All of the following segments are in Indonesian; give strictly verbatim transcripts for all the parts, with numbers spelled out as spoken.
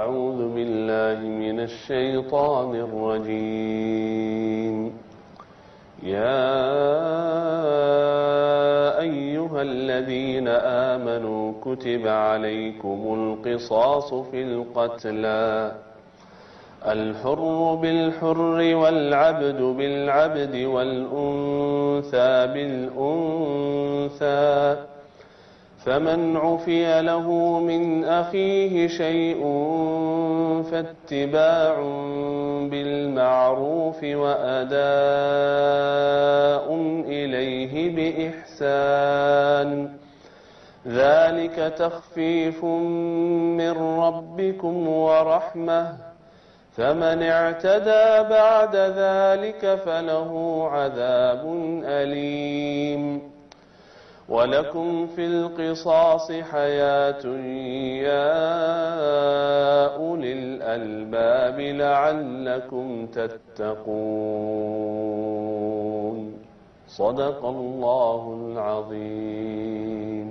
أعوذ بالله من الشيطان الرجيم يا أيها الذين آمنوا كتب عليكم القصاص في القتلى الحر بالحر والعبد بالعبد والأنثى بالأنثى فمن عفي له من أخيه شيء فاتباع بالمعروف وأداء إليه بإحسان ذلك تخفيف من ربكم ورحمة فمن اعتدى بعد ذلك فله عذاب أليم ولكم في القصاص حياة يا أولي الألباب لعلكم تتقون صدق الله العظيم.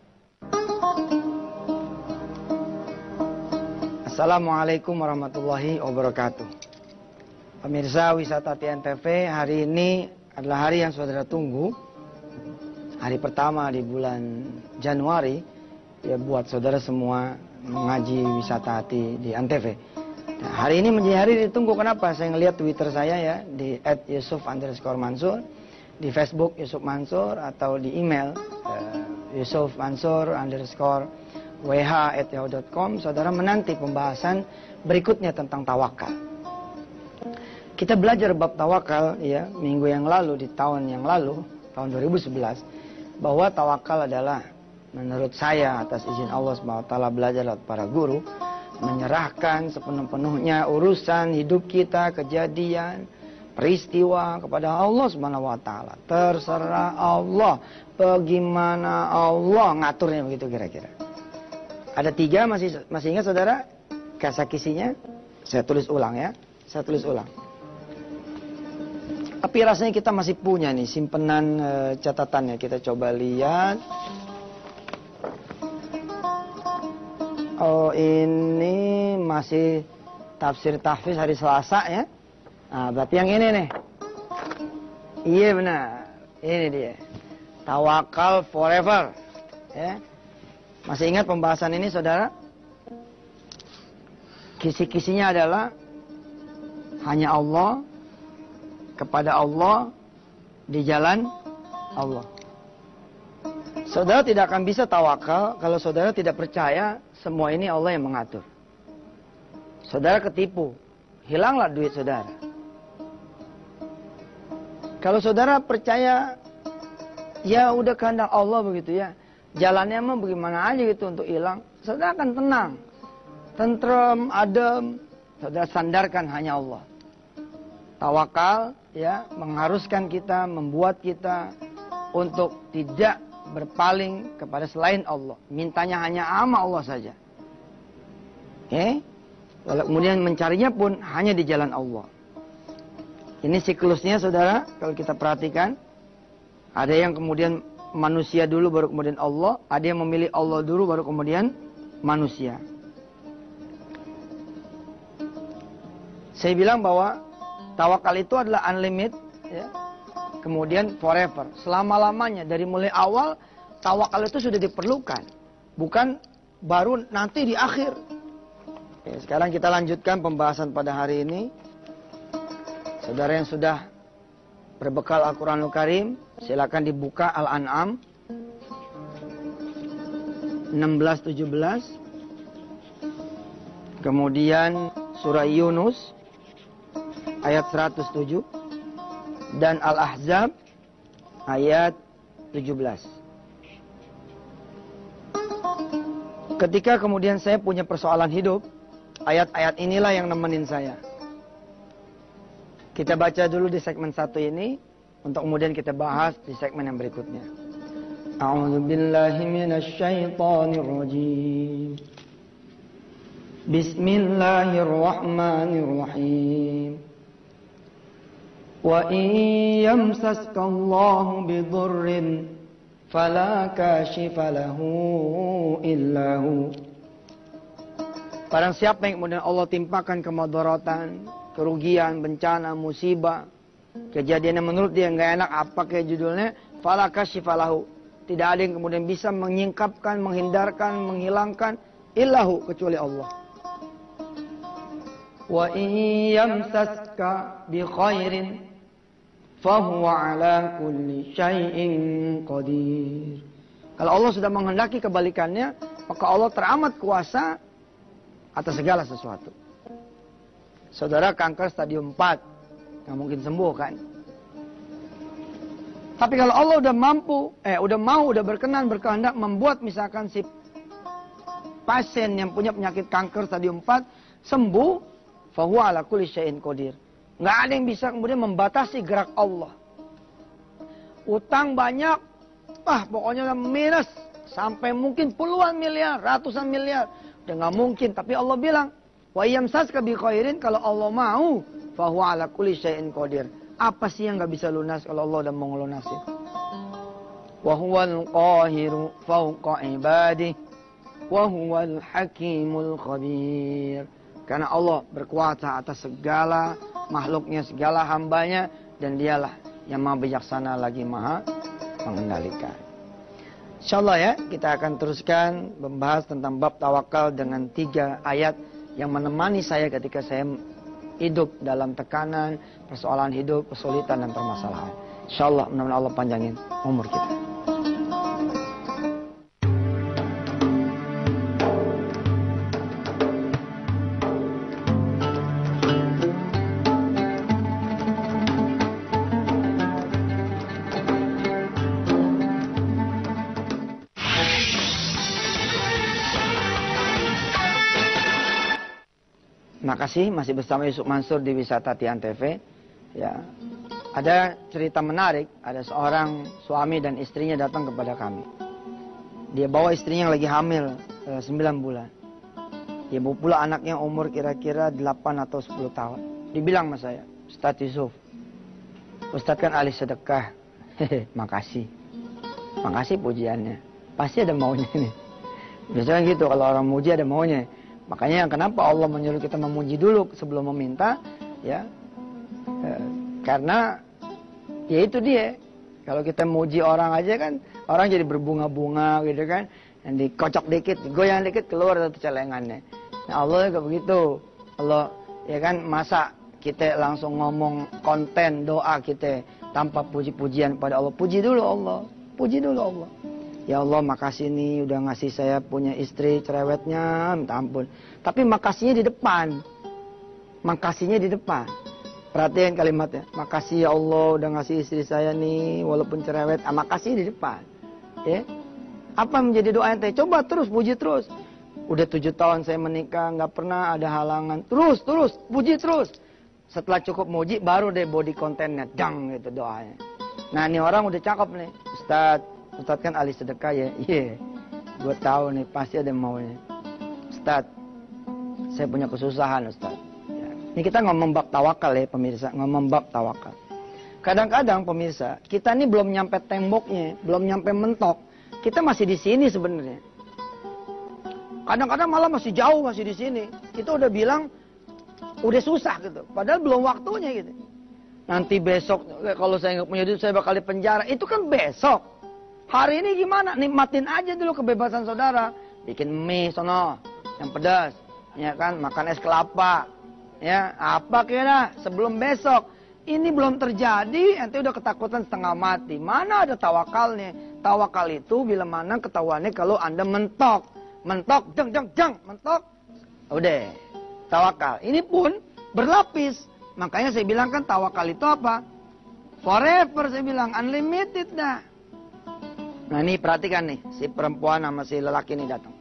Assalamualaikum warahmatullahi wabarakatuh. Pemirsa Wisata T N T V, hari ini adalah hari yang saudara tunggu. Hari pertama di bulan Januari, ya buat saudara semua mengaji wisata hati di Antv. Nah, hari ini menjadi hari ditunggu. Kenapa? Saya ngelihat Twitter saya ya di et yusuf underscore mansur, di Facebook Yusuf Mansur, atau di email uh, yusuf mansur underscore wh at yahoo dot com. Saudara menanti pembahasan berikutnya tentang tawakal. Kita belajar bab tawakal ya minggu yang lalu, di tahun yang lalu, tahun dua ribu sebelas. Bahwa tawakal adalah, menurut saya atas izin Allah subhanahu wa taala belajar lewat para guru, menyerahkan sepenuh-penuhnya urusan hidup kita, kejadian, peristiwa kepada Allah subhanahu wa taala. Terserah Allah, bagaimana Allah ngaturnya, begitu kira-kira. Ada tiga, masih masih ingat saudara kasa-kisinya? Saya tulis ulang ya, saya tulis ulang. Tapi rasanya kita masih punya nih simpenan e, catatannya. Kita coba lihat. Oh, ini masih tafsir tahfiz hari Selasa ya. Nah, berarti yang ini nih. Iya benar. Ini dia. Tawakal forever. Ya. Masih ingat pembahasan ini saudara? Kisi-kisinya adalah hanya Allah, kepada Allah, di jalan Allah. Saudara tidak akan bisa tawakal kalau saudara tidak percaya semua ini Allah yang mengatur. Saudara ketipu, hilanglah duit saudara. Kalau saudara percaya, ya udah kehendak Allah begitu ya, jalannya mah bagaimana aja gitu untuk hilang, saudara akan tenang, tentrem, adem. Saudara sandarkan hanya Allah. Tawakal ya mengharuskan kita, membuat kita untuk tidak berpaling kepada selain Allah. Mintanya hanya sama Allah saja. Oke? Okay? Lalu kemudian mencarinya pun hanya di jalan Allah. Ini siklusnya saudara, kalau kita perhatikan. Ada yang kemudian manusia dulu baru kemudian Allah. Ada yang memilih Allah dulu baru kemudian manusia. Saya bilang bahwa tawakal itu adalah unlimited, ya. Kemudian forever, selama-lamanya. Dari mulai awal, tawakal itu sudah diperlukan. Bukan baru nanti di akhir. Oke, sekarang kita lanjutkan pembahasan pada hari ini. Saudara yang sudah berbekal Al-Quranul Karim, silakan dibuka Al-An'am enam belas tujuh belas. Kemudian surah Yunus ayat seratus tujuh dan Al-Ahzab ayat tujuh belas. Ketika kemudian saya punya persoalan hidup, ayat-ayat inilah yang nemenin saya. Kita baca dulu di segmen satu ini, untuk kemudian kita bahas di segmen yang berikutnya. A'udzu billahi minasy syaithanir rajim. Bismillahirrahmanirrahim. Wa in yamsaskallahu bidurrin fala kashifa lahu illa hu Barang siapa yang kemudian Allah timpakan kemudaratan, kerugian, bencana, musibah, kejadian yang menurut dia nggak enak, apa kayak judulnya, fala kasyifalahu. Tidak ada yang kemudian bisa menyingkapkan, menghindarkan, menghilangkan illahu kecuali Allah. Wa in yamsaska bi khairin fahuwa ala kulli syai'in qadir. Kalau Allah sudah menghendaki kebalikannya, maka Allah teramat kuasa atas segala sesuatu. Saudara, kanker stadium empat, nggak mungkin sembuh kan? Tapi kalau Allah udah mampu, eh udah mau, udah berkenan, berkehendak membuat misalkan si pasien yang punya penyakit kanker stadium empat sembuh, fahuwa ala kulli syai'in qadir. Nggak ada yang bisa kemudian membatasi gerak Allah. Utang banyak, ah pokoknya minus sampai mungkin puluhan miliar, ratusan miliar. Udah nggak mungkin, tapi Allah bilang, wa yamsaska bi khairin, kalau Allah mau, fahuwa ala kulli syai'in qadir. Apa sih yang nggak bisa lunas kalau Allah udah mau ngelunasin? Wa huwal qahiru fawqa ibadihi wa huwal hakimul khabir. Karena Allah berkuasa atas segala makhluknya, segala hambanya, dan dialah yang maha bijaksana lagi maha mengendalikan. InsyaAllah ya, kita akan teruskan membahas tentang bab tawakal dengan tiga ayat yang menemani saya ketika saya hidup dalam tekanan, persoalan hidup, kesulitan, dan permasalahan. InsyaAllah, mudah-mudahan Allah panjangin umur kita. Makasih masih bersama Yusuf Mansur di Wisata Tian T V. Ya, ada cerita menarik. Ada seorang suami dan istrinya datang kepada kami. Dia bawa istrinya yang lagi hamil eh, sembilan bulan. Dia bawa pula anaknya umur kira-kira delapan atau sepuluh tahun. Dibilang sama saya, Ustaz Yusuf, Ustaz kan ahli sedekah. Hehe, makasih. Makasih pujiannya. Pasti ada maunya nih. Biasanya gitu, kalau orang muji ada maunya. Makanya kenapa Allah menyuruh kita memuji dulu sebelum meminta, ya, e, karena ya itu dia. Kalau kita muji orang aja kan, orang jadi berbunga-bunga gitu kan, yang dikocok dikit, goyang dikit keluar satu celengannya. Nah Allah juga begitu. Allah ya kan, masa kita langsung ngomong konten doa kita tanpa puji-pujian pada Allah. Puji dulu Allah, puji dulu Allah. Ya Allah, makasih nih udah ngasih saya punya istri cerewetnya, minta ampun. Tapi makasihnya di depan. Makasihnya di depan. Perhatian kalimatnya. Makasih ya Allah udah ngasih istri saya nih walaupun cerewet. Ah, makasih di depan. Ya. Apa yang menjadi doa ente? Coba terus, puji terus. Udah tujuh tahun saya menikah, nggak pernah ada halangan. Terus, terus, puji terus. Setelah cukup muji, baru deh body kontennya. Dang gitu doanya. Nah ini orang udah cakep nih. Ustaz, Ustaz kan ahli sedekah ya. Iya, yeah. Gue tahu nih pasti ada maunya. Ustaz, saya punya kesusahan Ustaz. Ya. Ini kita ngomong bab tawakal ya pemirsa, ngomong bab tawakal. Kadang-kadang pemirsa, kita ini belum nyampe temboknya, belum nyampe mentok. Kita masih di sini sebenarnya. Kadang-kadang malah masih jauh, masih di sini. Kita udah bilang udah susah gitu, padahal belum waktunya gitu. Nanti besok kalau saya nggak punya duit saya bakal dipenjara. Itu kan besok. Hari ini gimana? Nikmatin aja dulu kebebasan saudara. Bikin mie sono yang pedas, ya kan? Makan es kelapa, ya apa kira sebelum besok. Ini belum terjadi, ente udah ketakutan setengah mati. Mana ada tawakalnya? Tawakal itu bila mana ketahuannya kalau anda mentok, mentok, jeng jeng jeng, mentok, udah tawakal. Ini pun berlapis. Makanya saya bilang kan tawakal itu apa? Forever saya bilang, unlimited dah. Nah ini perhatikan nih, si perempuan sama si lelaki ini datang.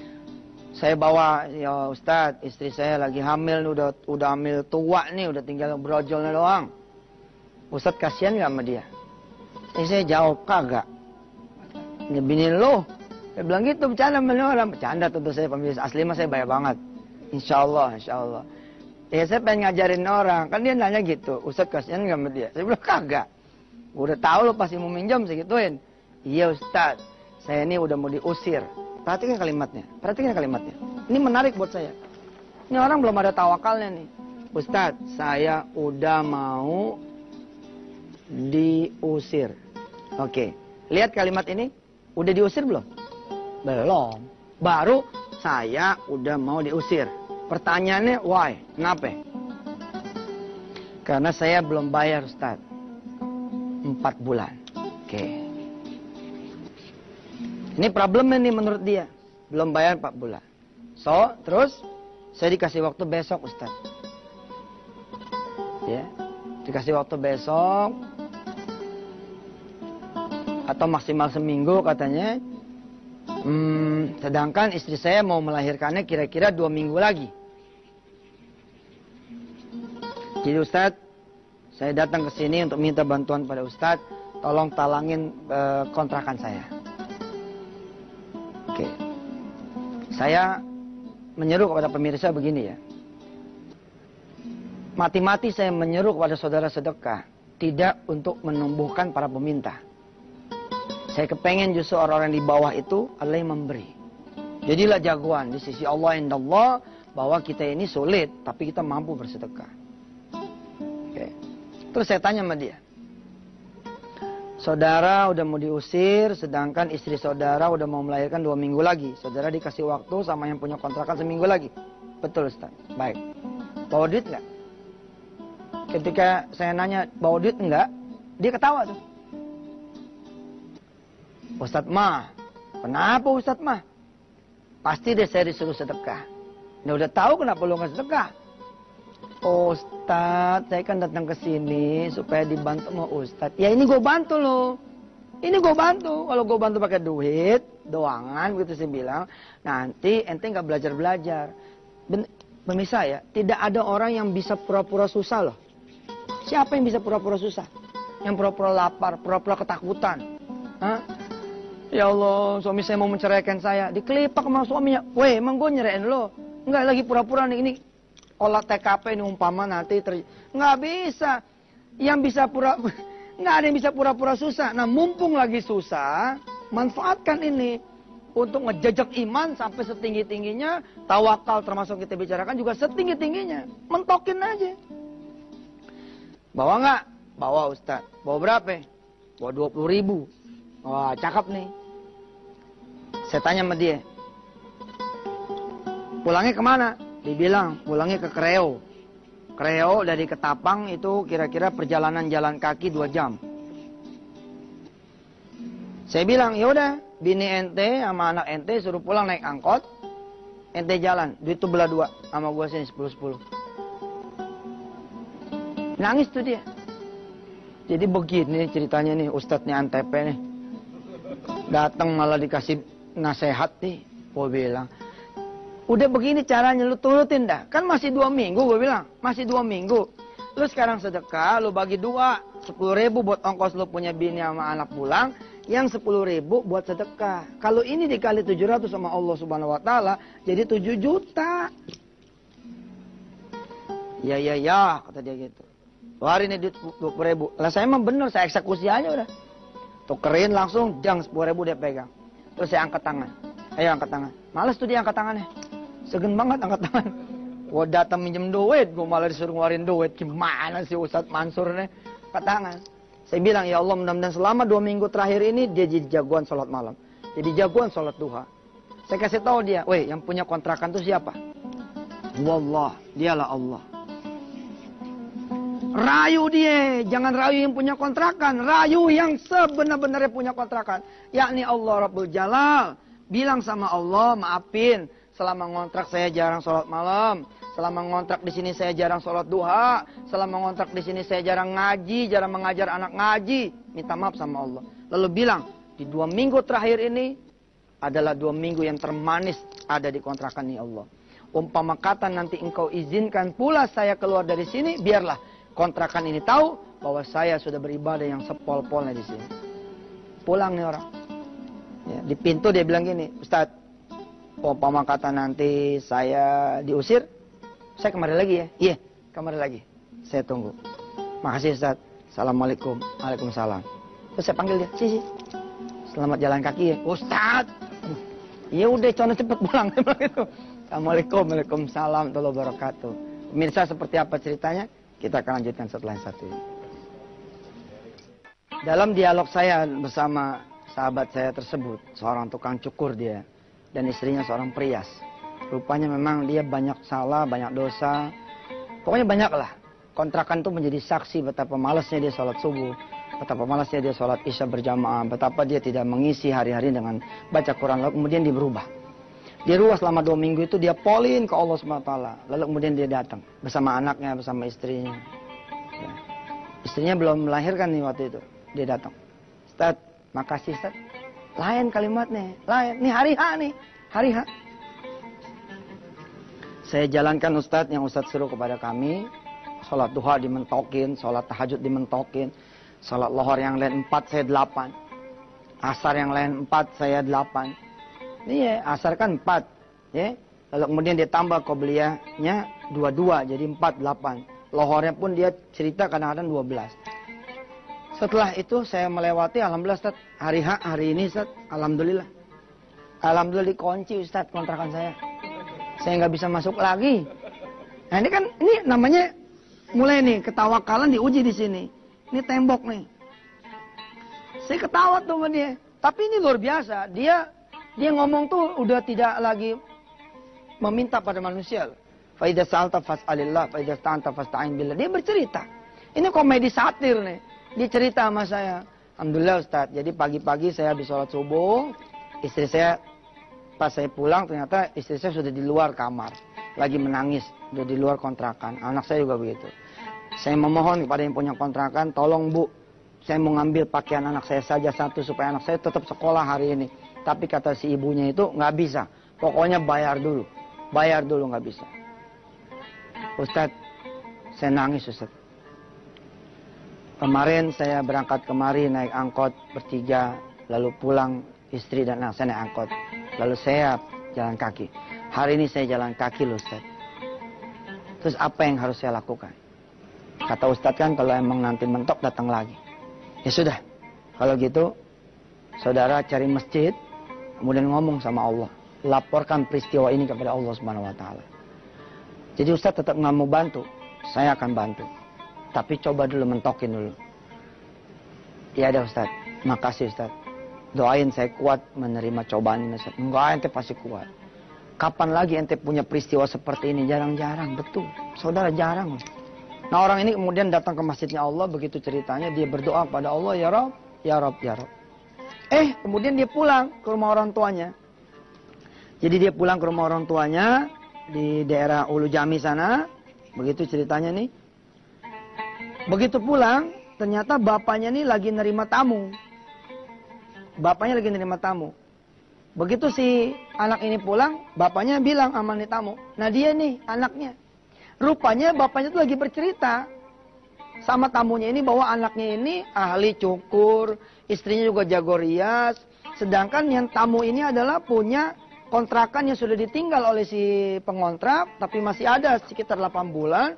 Saya bawa, ya Ustadz, istri saya lagi hamil, udah udah hamil tua nih, udah tinggal brojolnya doang. Ustadz kasihan gak sama dia? Ini saya jawab, kagak. Ini bini lo. Saya bilang gitu, bercanda sama orang. Bercanda tentu saya pemirsa, asli mah saya bayar banget. Insya Allah, insya Allah. Ya saya pengen ngajarin orang, kan dia nanya gitu, Ustadz kasihan gak sama dia? Saya bilang kagak. Udah tahu lo pasti mau minjam, saya gituin. Iya Ustadz, saya ini udah mau diusir. Perhatikan kalimatnya, perhatikan kalimatnya. Ini menarik buat saya. Ini orang belum ada tawakalnya nih. Ustadz, saya udah mau diusir. Oke, lihat kalimat ini. Udah diusir belum? Belum. Baru saya udah mau diusir. Pertanyaannya, why? Kenapa? Karena saya belum bayar, Ustadz. Empat bulan. Oke. Ini problemnya nih menurut dia. Belum bayar empat bulan. So, terus saya dikasih waktu besok, Ustaz. Ya, dikasih waktu besok atau maksimal seminggu katanya. Hmm, sedangkan istri saya mau melahirkannya kira-kira dua minggu lagi. Jadi Ustaz, saya datang ke sini untuk minta bantuan pada Ustaz, tolong talangin uh, kontrakan saya. Oke. Saya menyeru kepada pemirsa begini ya. Mati-mati saya menyeru kepada saudara sedekah. Tidak untuk menumbuhkan para peminta. Saya kepengen justru orang-orang di bawah itu adalah yang memberi. Jadilah jagoan di sisi Allah inda Allah bahwa kita ini sulit, tapi kita mampu bersedekah. Oke. Terus saya tanya sama dia. Saudara udah mau diusir, sedangkan istri saudara udah mau melahirkan dua minggu lagi. Saudara dikasih waktu sama yang punya kontrakan seminggu lagi. Betul, Ustaz. Baik. Bawa duit nggak? Ketika saya nanya, bawa duit enggak? Dia ketawa tuh. Ustaz mah, kenapa Ustaz mah? Pasti deh saya disuruh sedekah. Dia udah tahu kenapa lu nggak sedekah. Oh, Ustaz, saya kan datang ke sini supaya dibantu sama Ustaz. Ya ini gue bantu loh. Ini gue bantu. Kalau gue bantu pakai duit, doangan, begitu saya bilang. Nanti ente nggak belajar-belajar. Pemirsa ya, tidak ada orang yang bisa pura-pura susah loh. Siapa yang bisa pura-pura susah? Yang pura-pura lapar, pura-pura ketakutan. Hah? Ya Allah, suami saya mau menceraikan saya. Dikelipak sama suaminya. Weh, emang gue nyerain lo? Enggak, lagi pura-pura nih. Ini olah T K P ini umpama nanti ter... Nggak bisa. Yang bisa pura... Nggak ada yang bisa pura-pura susah. Nah, mumpung lagi susah, manfaatkan ini. Untuk ngejejak iman sampai setinggi-tingginya. Tawakal termasuk kita bicarakan juga setinggi-tingginya. Mentokin aja. Bawa nggak? Bawa Ustaz. Bawa berapa? Bawa dua puluh ribu. Wah, cakep nih. Saya tanya sama dia. Pulangnya kemana? Dibilang pulangnya ke Kreo. Kreo dari Ketapang itu kira-kira perjalanan jalan kaki dua jam. Saya bilang, ya udah, bini ente sama anak ente suruh pulang naik angkot. Ente jalan, duit itu belah dua sama gua sini sepuluh sepuluh. Nangis tuh dia. Jadi begini ceritanya nih Ustadznya Antep nih. Datang malah dikasih nasihat nih. Gua bilang, udah begini caranya lu turutin dah. Kan masih dua minggu gue bilang. Masih dua minggu. Lu sekarang sedekah, lu bagi dua. Sepuluh ribu buat ongkos lu punya bini sama anak pulang. Yang sepuluh ribu buat sedekah. Kalau ini dikali tujuh ratus sama Allah subhanahu wa ta'ala. Jadi tujuh juta. Ya ya ya kata dia gitu. Hari ini duit dua puluh ribu. Lah saya emang bener, saya eksekusi aja udah. Tukerin langsung, jang sepuluh ribu dia pegang. Terus saya angkat tangan. Ayo angkat tangan. Males tuh dia angkat tangannya. Segen banget angkat tangan. Gua datang minjem duit, gua malah disuruh ngeluarin duit. Gimana sih Ustadz Mansur nih? Angkat tangan. Saya bilang, ya Allah mudah-mudahan selama dua minggu terakhir ini dia jadi jagoan sholat malam. Jadi jagoan sholat duha. Saya kasih tahu dia, weh yang punya kontrakan itu siapa? Wallah, dialah Allah. Rayu dia, jangan rayu yang punya kontrakan. Rayu yang sebenar-benarnya punya kontrakan. Yakni Allah Rabbul Jalal. Bilang sama Allah, maafin. Selama ngontrak saya jarang sholat malam. Selama ngontrak di sini saya jarang sholat duha. Selama ngontrak di sini saya jarang ngaji, jarang mengajar anak ngaji. Minta maaf sama Allah. Lalu bilang, di dua minggu terakhir ini adalah dua minggu yang termanis ada di kontrakan ini Allah. Umpama kata nanti engkau izinkan pula saya keluar dari sini, biarlah kontrakan ini tahu bahwa saya sudah beribadah yang sepol-polnya di sini. Pulang nih orang. Ya, di pintu dia bilang gini, Ustadz, umpama kata nanti saya diusir, saya kemari lagi ya? Iya, kemari lagi. Saya tunggu. Makasih Ustadz. Assalamualaikum. Waalaikumsalam. Terus saya panggil dia, sih, sih. Selamat jalan kaki ya. Ustadz. Iya udah, cono cepet pulang. Gitu. Assalamualaikum, waalaikumsalam warahmatullahi wabarakatuh. Pemirsa, seperti apa ceritanya? Kita akan lanjutkan setelah yang satu ini. Dalam dialog saya bersama sahabat saya tersebut, seorang tukang cukur dia, dan istrinya seorang perias. Rupanya memang dia banyak salah, banyak dosa. Pokoknya banyak lah. Kontrakan itu menjadi saksi betapa malasnya dia sholat subuh, betapa malasnya dia sholat isya berjamaah, betapa dia tidak mengisi hari-hari dengan baca Quran. Lalu kemudian dia berubah. Dia ruas selama dua minggu itu dia polin ke Allah subhanahu wa taala. Lalu kemudian dia datang bersama anaknya, bersama istrinya. Ya. Istrinya belum melahirkan nih waktu itu. Dia datang. Ustaz, makasih Ustaz. Lain kalimatnya, lain. Nih hari H nih, hari H. Saya jalankan Ustaz yang Ustaz suruh kepada kami. Sholat duha dimentokin, sholat tahajud dimentokin. Sholat lohor yang lain empat, saya delapan. Asar yang lain empat, saya delapan. Ini ya, asar kan empat. Ya. Lalu kemudian dia tambah qobliyahnya dua-dua, jadi empat, delapan. Lohornya pun dia cerita kadang-kadang dua belas. Setelah itu saya melewati, alhamdulillah Ustaz, hari H, hari ini Ustaz, alhamdulillah. Alhamdulillah dikunci Ustaz kontrakan saya. Saya nggak bisa masuk lagi. Nah ini kan, ini namanya mulai nih, ketawakalan diuji di sini. Ini tembok nih. Saya ketawa tuh sama dia. Tapi ini luar biasa, dia dia ngomong tuh udah tidak lagi meminta pada manusia. Fa idza sa'alta fas'alillah, fa idza sta'anta fasta'in billah. Dia bercerita. Ini komedi satir nih. Dia cerita sama saya, alhamdulillah Ustaz, jadi pagi-pagi saya habis sholat subuh, istri saya, pas saya pulang ternyata istri saya sudah di luar kamar, lagi menangis, sudah di luar kontrakan, anak saya juga begitu. Saya memohon kepada yang punya kontrakan, tolong Bu, saya mau ngambil pakaian anak saya saja satu, supaya anak saya tetap sekolah hari ini. Tapi kata si ibunya itu, nggak bisa, pokoknya bayar dulu, bayar dulu nggak bisa. Ustaz, saya nangis Ustaz. Kemarin saya berangkat kemari naik angkot bertiga, lalu pulang istri dan anak saya naik angkot. Lalu saya jalan kaki. Hari ini saya jalan kaki loh Ustaz. Terus apa yang harus saya lakukan? Kata Ustaz kan kalau emang nanti mentok datang lagi. Ya sudah, kalau gitu saudara cari masjid, kemudian ngomong sama Allah. Laporkan peristiwa ini kepada Allah subhanahu wa taala. Jadi Ustaz tetap nggak mau bantu, saya akan bantu. Tapi coba dulu mentokin dulu. Ya ada Ustaz, makasih Ustaz. Doain saya kuat menerima cobaan ini Ustaz. Enggak, ente pasti kuat. Kapan lagi ente punya peristiwa seperti ini? Jarang-jarang, betul. Saudara jarang. Nah orang ini kemudian datang ke masjidnya Allah, begitu ceritanya dia berdoa pada Allah, ya Rabb, ya Rabb, ya Rabb. Eh, kemudian dia pulang ke rumah orang tuanya. Jadi dia pulang ke rumah orang tuanya di daerah Ulu Jami sana. Begitu ceritanya nih. Begitu pulang, ternyata bapaknya nih lagi nerima tamu. Bapaknya lagi nerima tamu. Begitu si anak ini pulang, bapaknya bilang sama nih tamu. Nah dia nih anaknya. Rupanya bapaknya tuh lagi bercerita sama tamunya ini bahwa anaknya ini ahli cukur, istrinya juga jago rias. Sedangkan yang tamu ini adalah punya kontrakan yang sudah ditinggal oleh si pengontrak, tapi masih ada sekitar delapan bulan.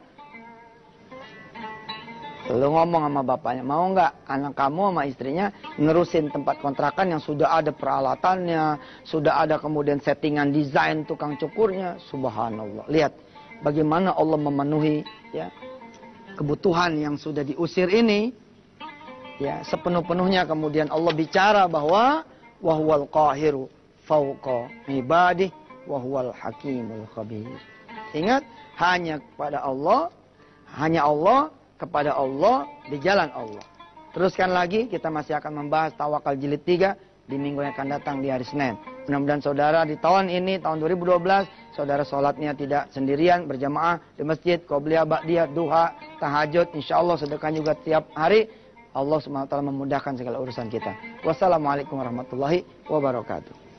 Lalu ngomong sama bapaknya, mau nggak anak kamu sama istrinya nerusin tempat kontrakan yang sudah ada peralatannya, sudah ada kemudian settingan desain tukang cukurnya. Subhanallah. Lihat bagaimana Allah memenuhi ya kebutuhan yang sudah diusir ini. Ya, sepenuh-penuhnya kemudian Allah bicara bahwa wahwal qahiru fauqa ibadih wahwal hakimul khabir. Ingat, hanya kepada Allah, hanya Allah, kepada Allah, di jalan Allah. Teruskan lagi, kita masih akan membahas tawakal jilid tiga di minggu yang akan datang di hari Senin. Mudah-mudahan saudara di tahun ini, tahun dua ribu dua belas, saudara sholatnya tidak sendirian, berjamaah di masjid, qobliyah, ba'diyah, duha, tahajud, insya Allah sedekah juga tiap hari. Allah subhanahu wa taala memudahkan segala urusan kita. Wassalamualaikum warahmatullahi wabarakatuh.